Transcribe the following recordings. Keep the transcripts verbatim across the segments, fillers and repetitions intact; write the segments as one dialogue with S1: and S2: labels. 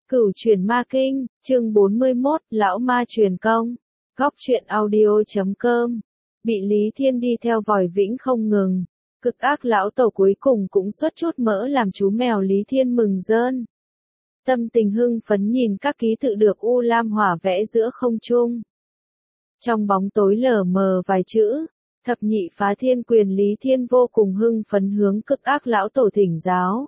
S1: Cửu truyền ma kinh, chương bốn mươi mốt, lão ma truyền công. Góc truyện audio chấm com. Bị Lý Thiên đi theo vòi vĩnh không ngừng. Cực ác lão tổ cuối cùng cũng xuất chút mỡ làm chú mèo Lý Thiên mừng rơn. Tâm tình hưng phấn nhìn các ký tự được U Lam hỏa vẽ giữa không trung. Trong bóng tối lờ mờ vài chữ, thập nhị phá thiên quyền Lý Thiên vô cùng hưng phấn hướng cực ác lão tổ thỉnh giáo.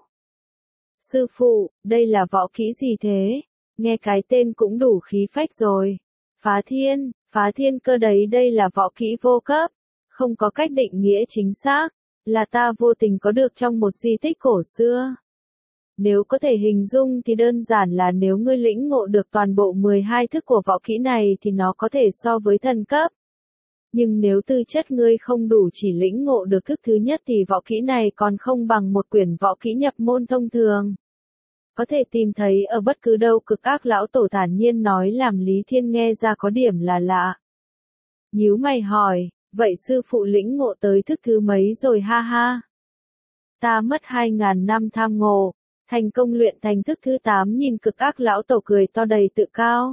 S1: Sư phụ, đây là võ kỹ gì thế? Nghe cái tên cũng đủ khí phách rồi. Phá thiên, phá thiên cơ đấy, đây là võ kỹ vô cấp. Không có cách định nghĩa chính xác. Là ta vô tình có được trong một di tích cổ xưa. Nếu có thể hình dung thì đơn giản là nếu ngươi lĩnh ngộ được toàn bộ mười hai thức của võ kỹ này thì nó có thể so với thần cấp. Nhưng nếu tư chất ngươi không đủ chỉ lĩnh ngộ được thức thứ nhất thì võ kỹ này còn không bằng một quyển võ kỹ nhập môn thông thường. Có thể tìm thấy ở bất cứ đâu, cực ác lão tổ thản nhiên nói làm Lý Thiên nghe ra có điểm là lạ. Nhíu mày hỏi, vậy sư phụ lĩnh ngộ tới thức thứ mấy rồi ha ha? Ta mất hai ngàn năm tham ngộ, thành công luyện thành thức thứ tám. Nhìn cực ác lão tổ cười to đầy tự cao.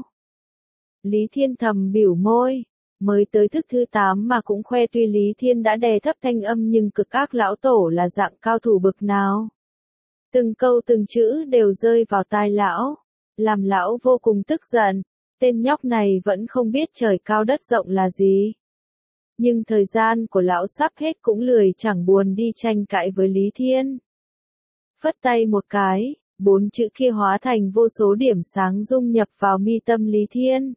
S1: Lý Thiên thầm biểu môi. Mới tới thức thứ tám mà cũng khoe, tuy Lý Thiên đã đè thấp thanh âm nhưng cực ác lão tổ là dạng cao thủ bực nào. Từng câu từng chữ đều rơi vào tai lão, làm lão vô cùng tức giận, tên nhóc này vẫn không biết trời cao đất rộng là gì. Nhưng thời gian của lão sắp hết cũng lười chẳng buồn đi tranh cãi với Lý Thiên. Phất tay một cái, bốn chữ kia hóa thành vô số điểm sáng dung nhập vào mi tâm Lý Thiên.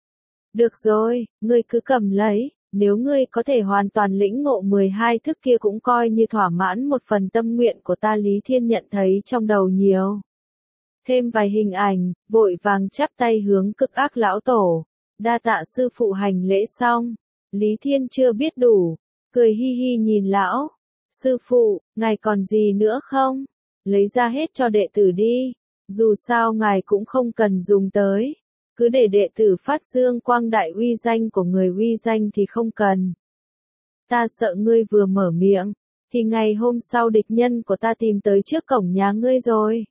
S1: Được rồi, ngươi cứ cầm lấy, nếu ngươi có thể hoàn toàn lĩnh ngộ mười hai thức kia cũng coi như thỏa mãn một phần tâm nguyện của ta. Lý Thiên nhận thấy trong đầu nhiều thêm vài hình ảnh, vội vàng chắp tay hướng cực ác lão tổ. Đa tạ sư phụ. Hành lễ xong, Lý Thiên chưa biết đủ, cười hi hi nhìn lão. Sư phụ, ngài còn gì nữa không? Lấy ra hết cho đệ tử đi, dù sao ngài cũng không cần dùng tới. Cứ để đệ tử phát dương quang đại uy danh của người, uy danh thì không cần. Ta sợ ngươi vừa mở miệng, thì ngày hôm sau địch nhân của ta tìm tới trước cổng nhà ngươi rồi.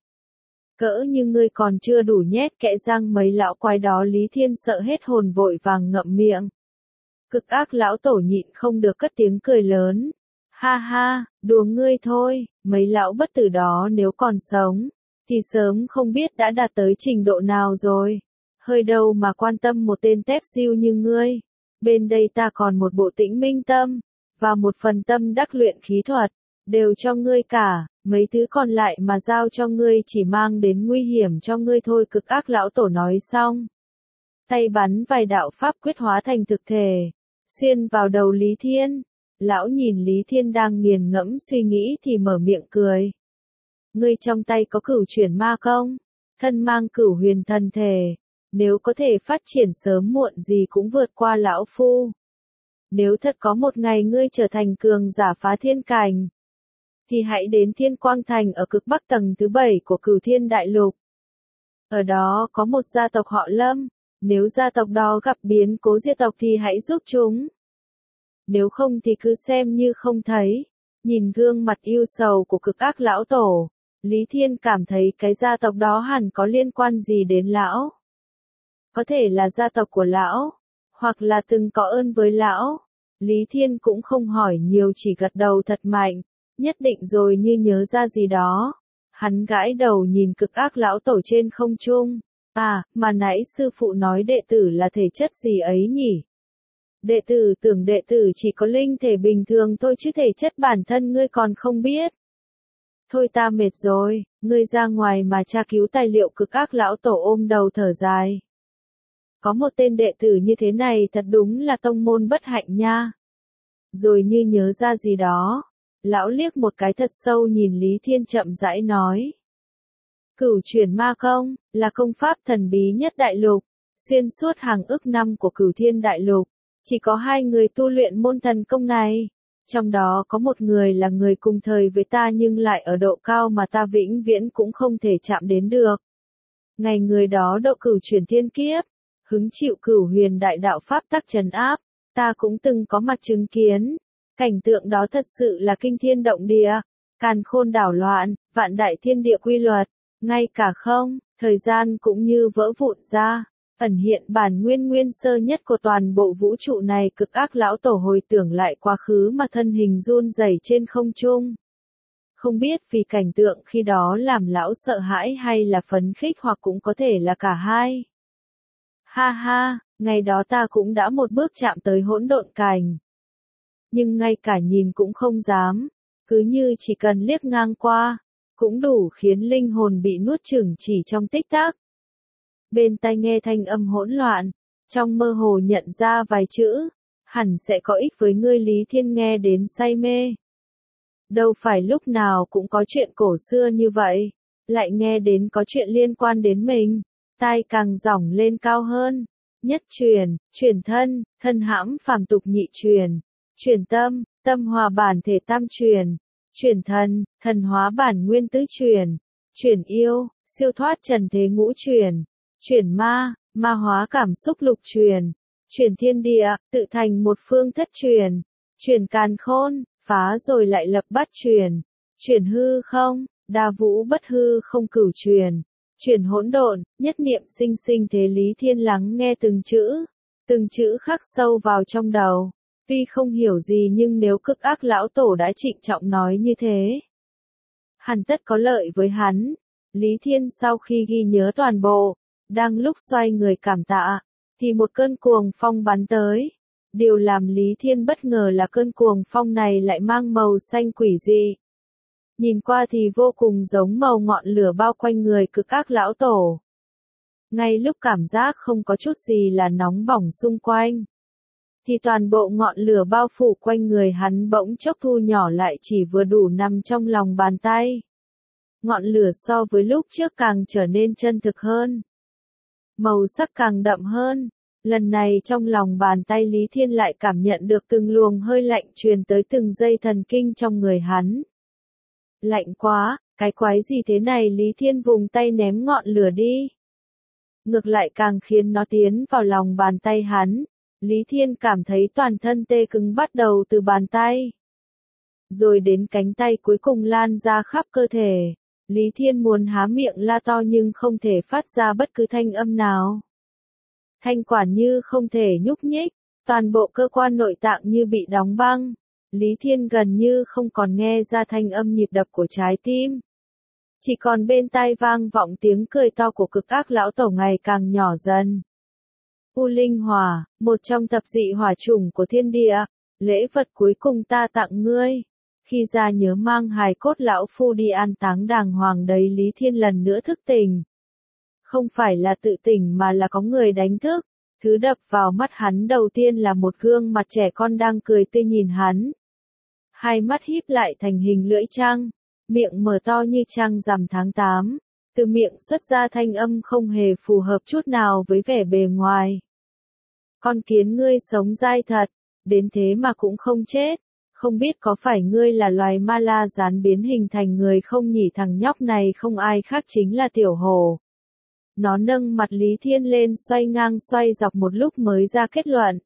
S1: Cỡ như ngươi còn chưa đủ nhét kẽ răng mấy lão quái đó. Lý Thiên sợ hết hồn vội vàng ngậm miệng. Cực ác lão tổ nhịn không được cất tiếng cười lớn. Ha ha, đùa ngươi thôi, mấy lão bất tử đó nếu còn sống, thì sớm không biết đã đạt tới trình độ nào rồi. Hơi đâu mà quan tâm một tên tép siêu như ngươi. Bên đây ta còn một bộ tĩnh minh tâm, và một phần tâm đắc luyện khí thuật, đều cho ngươi cả, mấy thứ còn lại mà giao cho ngươi chỉ mang đến nguy hiểm cho ngươi thôi. Cực ác lão tổ nói xong, tay bắn vài đạo pháp quyết hóa thành thực thể, xuyên vào đầu Lý Thiên. Lão nhìn Lý Thiên đang nghiền ngẫm suy nghĩ thì mở miệng cười. Ngươi trong tay có cửu chuyển ma công, thân mang cửu huyền thần thể. Nếu có thể phát triển sớm muộn gì cũng vượt qua lão phu. Nếu thật có một ngày ngươi trở thành cường giả phá thiên cảnh, thì hãy đến Thiên Quang Thành ở cực bắc tầng thứ bảy của Cửu Thiên Đại Lục. Ở đó có một gia tộc họ Lâm, nếu gia tộc đó gặp biến cố diệt tộc thì hãy giúp chúng. Nếu không thì cứ xem như không thấy. Nhìn gương mặt yêu sầu của cực ác lão tổ, Lý Thiên cảm thấy cái gia tộc đó hẳn có liên quan gì đến lão. Có thể là gia tộc của lão, hoặc là từng có ơn với lão. Lý Thiên cũng không hỏi nhiều, chỉ gật đầu thật mạnh, nhất định rồi như nhớ ra gì đó. Hắn gãi đầu nhìn cực ác lão tổ trên không trung. À, mà nãy sư phụ nói đệ tử là thể chất gì ấy nhỉ? Đệ tử tưởng đệ tử chỉ có linh thể bình thường thôi chứ thể chất bản thân ngươi còn không biết. Thôi ta mệt rồi, ngươi ra ngoài mà tra cứu tài liệu. Cực ác lão tổ ôm đầu thở dài. Có một tên đệ tử như thế này thật đúng là tông môn bất hạnh nha. Rồi như nhớ ra gì đó, lão liếc một cái thật sâu nhìn Lý Thiên chậm rãi nói. Cửu chuyển ma công, là công pháp thần bí nhất đại lục, xuyên suốt hàng ức năm của Cửu Thiên Đại Lục. Chỉ có hai người tu luyện môn thần công này. Trong đó có một người là người cùng thời với ta nhưng lại ở độ cao mà ta vĩnh viễn cũng không thể chạm đến được. Ngày người đó độ cửu chuyển thiên kiếp, hứng chịu cửu huyền đại đạo pháp tắc trấn áp, ta cũng từng có mặt chứng kiến. Cảnh tượng đó thật sự là kinh thiên động địa, càn khôn đảo loạn, vạn đại thiên địa quy luật, ngay cả không, Thời gian cũng như vỡ vụn ra, ẩn hiện bản nguyên nguyên sơ nhất của toàn bộ vũ trụ này. Cực ác lão tổ hồi tưởng lại quá khứ mà thân hình run rẩy trên không trung. Không biết vì cảnh tượng khi đó làm lão sợ hãi hay là phấn khích, hoặc cũng có thể là cả hai. Ha ha, ngày đó ta cũng đã một bước chạm tới hỗn độn cảnh. Nhưng ngay cả nhìn cũng không dám, cứ như chỉ cần liếc ngang qua, cũng đủ khiến linh hồn bị nuốt chửng chỉ trong tích tắc. Bên tai nghe thanh âm hỗn loạn, trong mơ hồ nhận ra vài chữ, hẳn sẽ có ích với ngươi. Lý Thiên nghe đến say mê. Đâu phải lúc nào cũng có chuyện cổ xưa như vậy, lại nghe đến có chuyện liên quan đến mình, tai càng dỏng lên cao hơn. Nhất truyền, truyền thân, thân hãm phàm tục nhị truyền, truyền tâm, tâm hòa bản thể tam truyền, truyền thần, thần hóa bản nguyên tứ truyền, truyền yêu, siêu thoát trần thế ngũ truyền, truyền ma, ma hóa cảm xúc lục truyền, truyền thiên địa, tự thành một phương thất truyền, truyền càn khôn, phá rồi lại lập bát truyền, truyền hư không, đa vũ bất hư không cửu truyền, truyền hỗn độn, nhất niệm sinh sinh thế. Lý Thiên lắng nghe từng chữ, từng chữ khắc sâu vào trong đầu. Tuy không hiểu gì nhưng nếu cực ác lão tổ đã trịnh trọng nói như thế, hẳn tất có lợi với hắn. Lý Thiên sau khi ghi nhớ toàn bộ, đang lúc xoay người cảm tạ, thì một cơn cuồng phong bắn tới. Điều làm Lý Thiên bất ngờ là cơn cuồng phong này lại mang màu xanh quỷ dị. Nhìn qua thì vô cùng giống màu ngọn lửa bao quanh người cực ác lão tổ. Ngay lúc cảm giác không có chút gì là nóng bỏng xung quanh, thì toàn bộ ngọn lửa bao phủ quanh người hắn bỗng chốc thu nhỏ lại chỉ vừa đủ nằm trong lòng bàn tay. Ngọn lửa so với lúc trước càng trở nên chân thực hơn, màu sắc càng đậm hơn. Lần này trong lòng bàn tay Lý Thiên lại cảm nhận được từng luồng hơi lạnh truyền tới từng dây thần kinh trong người hắn. Lạnh quá, cái quái gì thế này? Lý Thiên vùng tay ném ngọn lửa đi. Ngược lại càng khiến nó tiến vào lòng bàn tay hắn. Lý Thiên cảm thấy toàn thân tê cứng, bắt đầu từ bàn tay, rồi đến cánh tay, cuối cùng lan ra khắp cơ thể. Lý Thiên muốn há miệng la to nhưng không thể phát ra bất cứ thanh âm nào. Thanh quản như không thể nhúc nhích, toàn bộ cơ quan nội tạng như bị đóng băng. Lý Thiên gần như không còn nghe ra thanh âm nhịp đập của trái tim. Chỉ còn bên tai vang vọng tiếng cười to của cực ác lão tổ ngày càng nhỏ dần. U Linh Hỏa, một trong thập dị hỏa chủng của thiên địa, lễ vật cuối cùng ta tặng ngươi. Khi ra nhớ mang hài cốt lão phu đi an táng đàng hoàng đấy. Lý Thiên lần nữa thức tỉnh. Không phải là tự tỉnh mà là có người đánh thức. Thứ đập vào mắt hắn đầu tiên là một gương mặt trẻ con đang cười tươi nhìn hắn. Hai mắt híp lại thành hình lưỡi trăng, miệng mở to như trăng rằm tháng tám. Từ miệng xuất ra thanh âm không hề phù hợp chút nào với vẻ bề ngoài. Con kiến ngươi sống dai thật, đến thế mà cũng không chết. Không biết có phải ngươi là loài ma la rán biến hình thành người không nhỉ? Thằng nhóc này không ai khác chính là Tiểu Hổ. Nó nâng mặt Lý Thiên lên xoay ngang xoay dọc một lúc mới ra kết luận.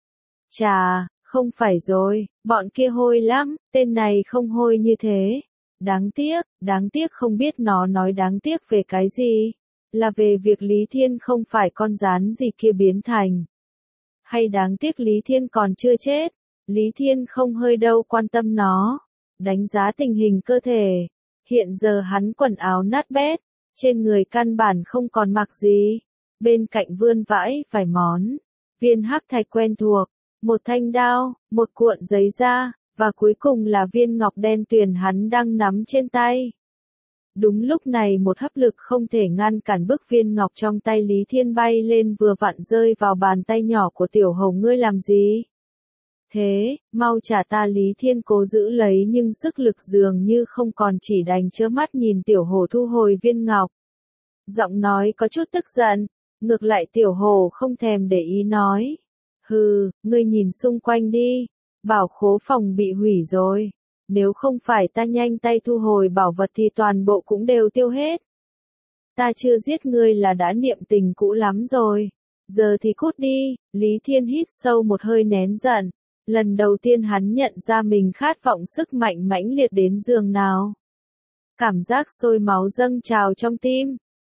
S1: Chà, không phải rồi, bọn kia hôi lắm, tên này không hôi như thế. Đáng tiếc, đáng tiếc không biết nó nói đáng tiếc về cái gì. Là về việc Lý Thiên không phải con rán gì kia biến thành. Hay đáng tiếc Lý Thiên còn chưa chết. Lý Thiên không hơi đâu quan tâm nó. Đánh giá tình hình cơ thể. Hiện giờ hắn quần áo nát bét, trên người căn bản không còn mặc gì. Bên cạnh vươn vãi vài món viên hắc thạch quen thuộc, một thanh đao, một cuộn giấy da, và cuối cùng là viên ngọc đen tuyền hắn đang nắm trên tay. Đúng lúc này một hấp lực không thể ngăn cản bức viên ngọc trong tay Lý Thiên bay lên vừa vặn rơi vào bàn tay nhỏ của Tiểu Hổ. Ngươi làm gì? Thế, mau trả ta. Lý Thiên cố giữ lấy nhưng sức lực dường như không còn, chỉ đành trơ mắt nhìn Tiểu Hổ thu hồi viên ngọc. Giọng nói có chút tức giận, ngược lại Tiểu Hổ không thèm để ý nói. Hừ, ngươi nhìn xung quanh đi, bảo khố phòng bị hủy rồi. Nếu không phải ta nhanh tay thu hồi bảo vật thì toàn bộ cũng đều tiêu hết. Ta chưa giết ngươi là đã niệm tình cũ lắm rồi. Giờ thì cút đi. Lý Thiên hít sâu một hơi nén giận. Lần đầu tiên hắn nhận ra mình khát vọng sức mạnh mãnh liệt đến giường nào. Cảm giác sôi máu dâng trào trong tim.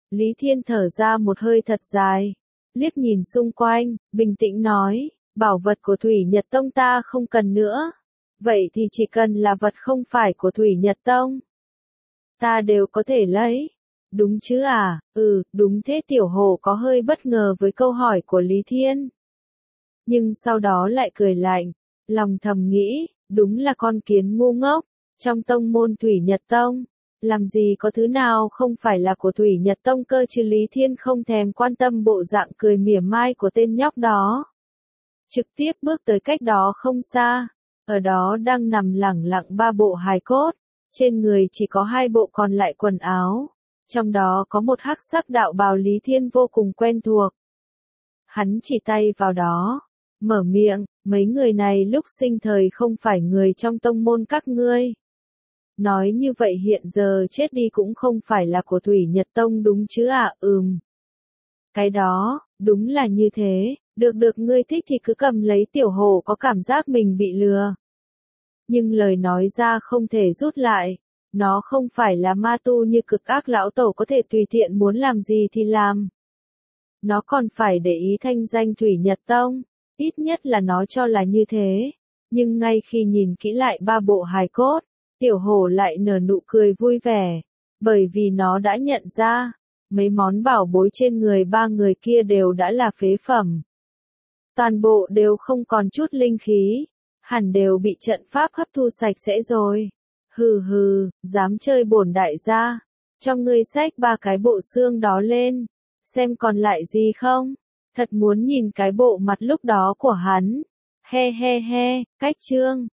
S1: Lý Thiên thở ra một hơi thật dài, liếc nhìn xung quanh, bình tĩnh nói, bảo vật của Thủy Nhật Tông ta không cần nữa. Vậy thì chỉ cần là vật không phải của Thủy Nhật Tông, ta đều có thể lấy. Đúng chứ à? Ừ, đúng thế. Tiểu Hổ có hơi bất ngờ với câu hỏi của Lý Thiên. Nhưng sau đó lại cười lạnh, lòng thầm nghĩ, đúng là con kiến ngu ngốc, trong tông môn Thủy Nhật Tông, làm gì có thứ nào không phải là của Thủy Nhật Tông cơ chứ. Lý Thiên không thèm quan tâm bộ dạng cười mỉa mai của tên nhóc đó. Trực tiếp bước tới cách đó không xa, ở đó đang nằm lẳng lặng ba bộ hài cốt, trên người chỉ có hai bộ còn lại quần áo, trong đó có một hắc sắc đạo bào Lý Thiên vô cùng quen thuộc. Hắn chỉ tay vào đó, mở miệng, mấy người này lúc sinh thời không phải người trong tông môn các ngươi. Nói như vậy hiện giờ chết đi cũng không phải là của Thủy Nhật Tông đúng chứ ạ? À? Ừm. Cái đó, đúng là như thế, được được ngươi thích thì cứ cầm lấy. Tiểu Hổ có cảm giác mình bị lừa. Nhưng lời nói ra không thể rút lại, nó không phải là ma tu như Cực Ác lão tổ có thể tùy tiện muốn làm gì thì làm. Nó còn phải để ý thanh danh Thủy Nhật Tông, ít nhất là nó cho là như thế. Nhưng ngay khi nhìn kỹ lại ba bộ hài cốt, Tiểu Hổ lại nở nụ cười vui vẻ, bởi vì nó đã nhận ra, mấy món bảo bối trên người ba người kia đều đã là phế phẩm. Toàn bộ đều không còn chút linh khí, hẳn đều bị trận pháp hấp thu sạch sẽ rồi. Hừ hừ, dám chơi bổn đại gia, cho ngươi xách ba cái bộ xương đó lên, xem còn lại gì không? Thật muốn nhìn cái bộ mặt lúc đó của hắn. He he he, cách chương.